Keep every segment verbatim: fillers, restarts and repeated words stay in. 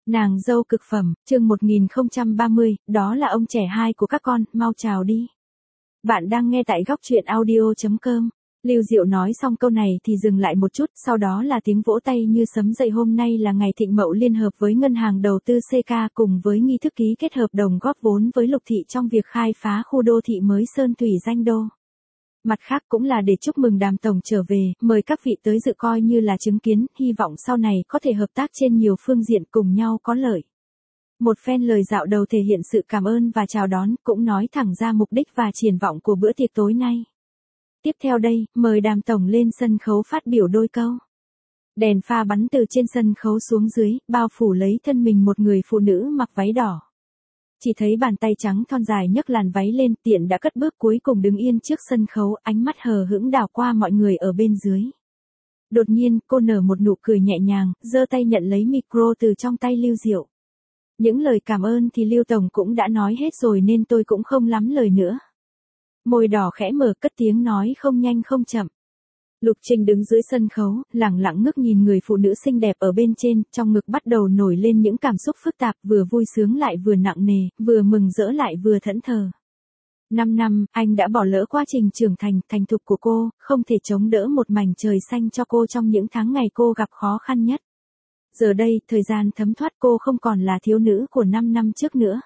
Nàng dâu cực phẩm, chương một nghìn không trăm ba mươi, đó là ông trẻ hai của các con, mau chào đi. Bạn đang nghe tại góc truyện audio chấm com. Lưu Diệu nói xong câu này thì dừng lại một chút, sau đó là tiếng vỗ tay như sấm dậy. Hôm nay là ngày Thịnh Mậu liên hợp với Ngân hàng Đầu tư xê ca cùng với nghi thức ký kết hợp đồng góp vốn với Lục Thị trong việc khai phá khu đô thị mới Sơn Thủy Danh Đô. Mặt khác cũng là để chúc mừng Đàm tổng trở về, mời các vị tới dự coi như là chứng kiến, hy vọng sau này có thể hợp tác trên nhiều phương diện cùng nhau có lợi. Một phen lời dạo đầu thể hiện sự cảm ơn và chào đón, cũng nói thẳng ra mục đích và triển vọng của bữa tiệc tối nay. Tiếp theo đây, mời Đàm tổng lên sân khấu phát biểu đôi câu. Đèn pha bắn từ trên sân khấu xuống dưới, bao phủ lấy thân mình một người phụ nữ mặc váy đỏ. Chỉ thấy bàn tay trắng thon dài nhấc làn váy lên, tiện đã cất bước cuối cùng đứng yên trước sân khấu, ánh mắt hờ hững đảo qua mọi người ở bên dưới. Đột nhiên, cô nở một nụ cười nhẹ nhàng, giơ tay nhận lấy micro từ trong tay Lưu Diệu. Những lời cảm ơn thì Lưu tổng cũng đã nói hết rồi nên tôi cũng không lắm lời nữa. Môi đỏ khẽ mở, cất tiếng nói không nhanh không chậm. Lục Trinh đứng dưới sân khấu, lẳng lặng ngước nhìn người phụ nữ xinh đẹp ở bên trên, trong ngực bắt đầu nổi lên những cảm xúc phức tạp, vừa vui sướng lại vừa nặng nề, vừa mừng rỡ lại vừa thẫn thờ. Năm năm, anh đã bỏ lỡ quá trình trưởng thành, thành thục của cô, không thể chống đỡ một mảnh trời xanh cho cô trong những tháng ngày cô gặp khó khăn nhất. Giờ đây, thời gian thấm thoát, cô không còn là thiếu nữ của năm năm trước nữa.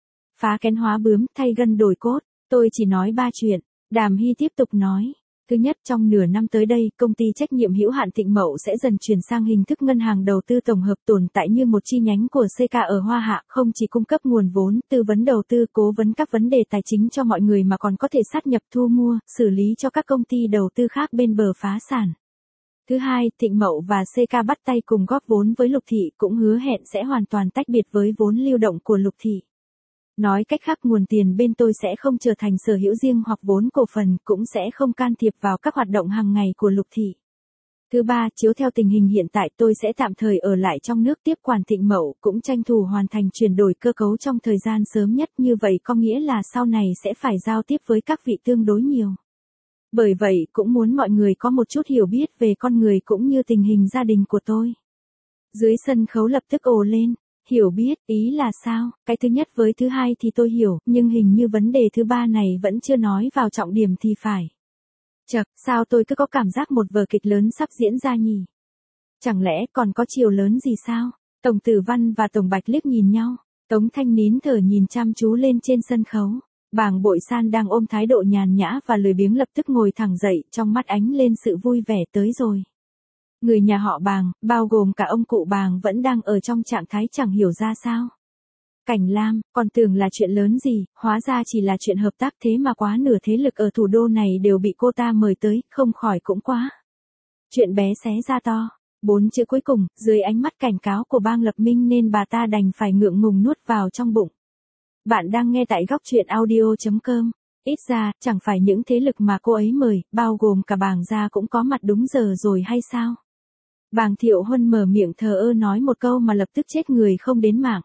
Phá kén hóa bướm, thay gân đổi cốt, tôi chỉ nói ba chuyện. Đàm Hy tiếp tục nói. Thứ nhất, trong nửa năm tới đây, công ty trách nhiệm hữu hạn Thịnh Mậu sẽ dần chuyển sang hình thức ngân hàng đầu tư tổng hợp, tồn tại như một chi nhánh của xê ca ở Hoa Hạ, không chỉ cung cấp nguồn vốn, tư vấn đầu tư, cố vấn các vấn đề tài chính cho mọi người mà còn có thể sát nhập thu mua, xử lý cho các công ty đầu tư khác bên bờ phá sản. Thứ hai, Thịnh Mậu và xê ca bắt tay cùng góp vốn với Lục Thị, cũng hứa hẹn sẽ hoàn toàn tách biệt với vốn lưu động của Lục Thị. Nói cách khác, nguồn tiền bên tôi sẽ không trở thành sở hữu riêng hoặc vốn cổ phần, cũng sẽ không can thiệp vào các hoạt động hàng ngày của Lục Thị. Thứ ba, chiếu theo tình hình hiện tại, tôi sẽ tạm thời ở lại trong nước tiếp quản Thịnh Mậu, cũng tranh thủ hoàn thành chuyển đổi cơ cấu trong thời gian sớm nhất, như vậy có nghĩa là sau này sẽ phải giao tiếp với các vị tương đối nhiều. Bởi vậy, cũng muốn mọi người có một chút hiểu biết về con người cũng như tình hình gia đình của tôi. Dưới sân khấu lập tức ồ lên. Hiểu biết, ý là sao? Cái thứ nhất với thứ hai thì tôi hiểu, nhưng hình như vấn đề thứ ba này vẫn chưa nói vào trọng điểm thì phải. Chậc, sao tôi cứ có cảm giác một vở kịch lớn sắp diễn ra nhỉ? Chẳng lẽ còn có chiều lớn gì sao? Tổng Tử Văn và Tổng Bạch liếc nhìn nhau, Tống Thanh nín thở nhìn chăm chú lên trên sân khấu. Bàng Bội San đang ôm thái độ nhàn nhã và lười biếng lập tức ngồi thẳng dậy, trong mắt ánh lên sự vui vẻ. Tới rồi. Người nhà họ Bàng, bao gồm cả ông cụ Bàng, vẫn đang ở trong trạng thái chẳng hiểu ra sao. Cảnh Lam, còn tưởng là chuyện lớn gì, hóa ra chỉ là chuyện hợp tác, thế mà quá nửa thế lực ở thủ đô này đều bị cô ta mời tới, không khỏi cũng quá. Chuyện bé xé ra to. Bốn chữ cuối cùng, dưới ánh mắt cảnh cáo của Bang Lập Minh nên bà ta đành phải ngượng ngùng nuốt vào trong bụng. Bạn đang nghe tại góc truyện audio chấm com. Ít ra, chẳng phải những thế lực mà cô ấy mời, bao gồm cả Bàng gia cũng có mặt đúng giờ rồi hay sao? Bàng Thiệu Huân mở miệng thờ ơ nói một câu mà lập tức chết người không đến mạng.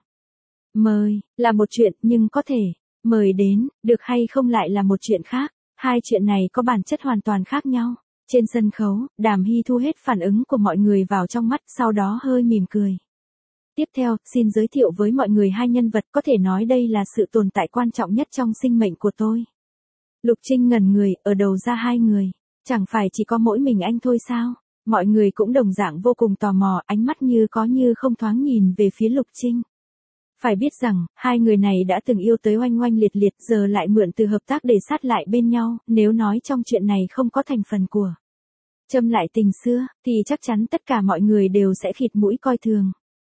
Mời, là một chuyện, nhưng có thể, mời đến, được hay không lại là một chuyện khác. Hai chuyện này có bản chất hoàn toàn khác nhau. Trên sân khấu, Đàm Hy thu hết phản ứng của mọi người vào trong mắt, sau đó hơi mỉm cười. Tiếp theo, xin giới thiệu với mọi người hai nhân vật, có thể nói đây là sự tồn tại quan trọng nhất trong sinh mệnh của tôi. Lục Trinh ngẩn người, ở đầu ra hai người. Chẳng phải chỉ có mỗi mình anh thôi sao? Mọi người cũng đồng dạng vô cùng tò mò, ánh mắt như có như không thoáng nhìn về phía Lục Trinh. Phải biết rằng, hai người này đã từng yêu tới oanh oanh liệt liệt, giờ lại mượn từ hợp tác để sát lại bên nhau, nếu nói trong chuyện này không có thành phần của châm lại tình xưa, thì chắc chắn tất cả mọi người đều sẽ khịt mũi coi thường.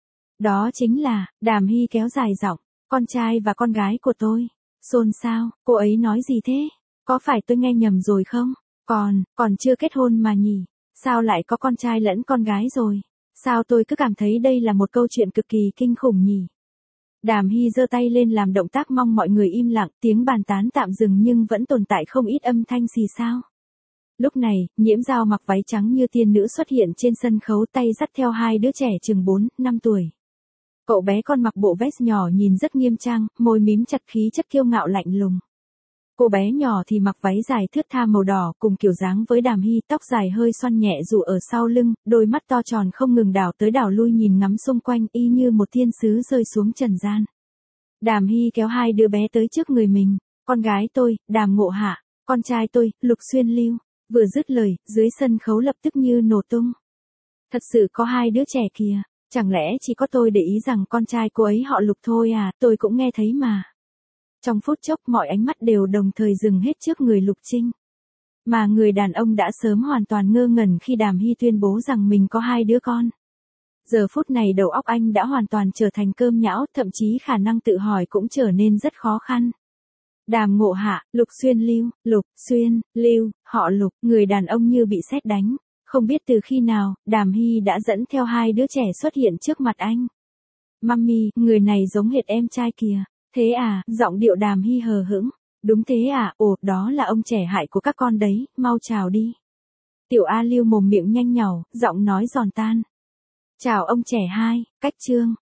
Đó chính là, Đàm Hy kéo dài giọng, con trai và con gái của tôi. Xôn xao, cô ấy nói gì thế? Có phải tôi nghe nhầm rồi không? Còn, còn chưa kết hôn mà nhỉ? Sao lại có con trai lẫn con gái rồi? Sao tôi cứ cảm thấy đây là một câu chuyện cực kỳ kinh khủng nhỉ? Đàm Hy giơ tay lên làm động tác mong mọi người im lặng, tiếng bàn tán tạm dừng nhưng vẫn tồn tại không ít âm thanh xì xao. Lúc này, Nhiễm Dao mặc váy trắng như tiên nữ xuất hiện trên sân khấu, tay dắt theo hai đứa trẻ chừng bốn, năm tuổi. Cậu bé con mặc bộ vest nhỏ nhìn rất nghiêm trang, môi mím chặt, khí chất kiêu ngạo lạnh lùng. Cô bé nhỏ thì mặc váy dài thướt tha màu đỏ cùng kiểu dáng với Đàm Hy, tóc dài hơi xoăn nhẹ rủ ở sau lưng, đôi mắt to tròn không ngừng đảo tới đảo lui nhìn ngắm xung quanh y như một thiên sứ rơi xuống trần gian. Đàm Hy kéo hai đứa bé tới trước người mình, con gái tôi, Đàm Ngộ Hạ, con trai tôi, Lục Xuyên Lưu. Vừa dứt lời, dưới sân khấu lập tức như nổ tung. Thật sự có hai đứa trẻ kìa, chẳng lẽ chỉ có tôi để ý rằng con trai cô ấy họ Lục thôi à, tôi cũng nghe thấy mà. Trong phút chốc mọi ánh mắt đều đồng thời dừng hết trước người Lục Trinh. Mà người đàn ông đã sớm hoàn toàn ngơ ngẩn khi Đàm Hy tuyên bố rằng mình có hai đứa con. Giờ phút này đầu óc anh đã hoàn toàn trở thành cơm nhão, thậm chí khả năng tự hỏi cũng trở nên rất khó khăn. Đàm Ngộ Hạ, Lục Xuyên Lưu, Lục Xuyên Lưu, họ Lục, người đàn ông như bị sét đánh. Không biết từ khi nào, Đàm Hy đã dẫn theo hai đứa trẻ xuất hiện trước mặt anh. Mummy, người này giống hệt em trai kìa. Thế à, giọng điệu Đàm Hy hờ hững. Đúng thế à, ồ, đó là ông trẻ hại của các con đấy, mau chào đi. Tiểu A Lưu mồm miệng nhanh nhảu, giọng nói giòn tan. Chào ông trẻ hai, cách trương.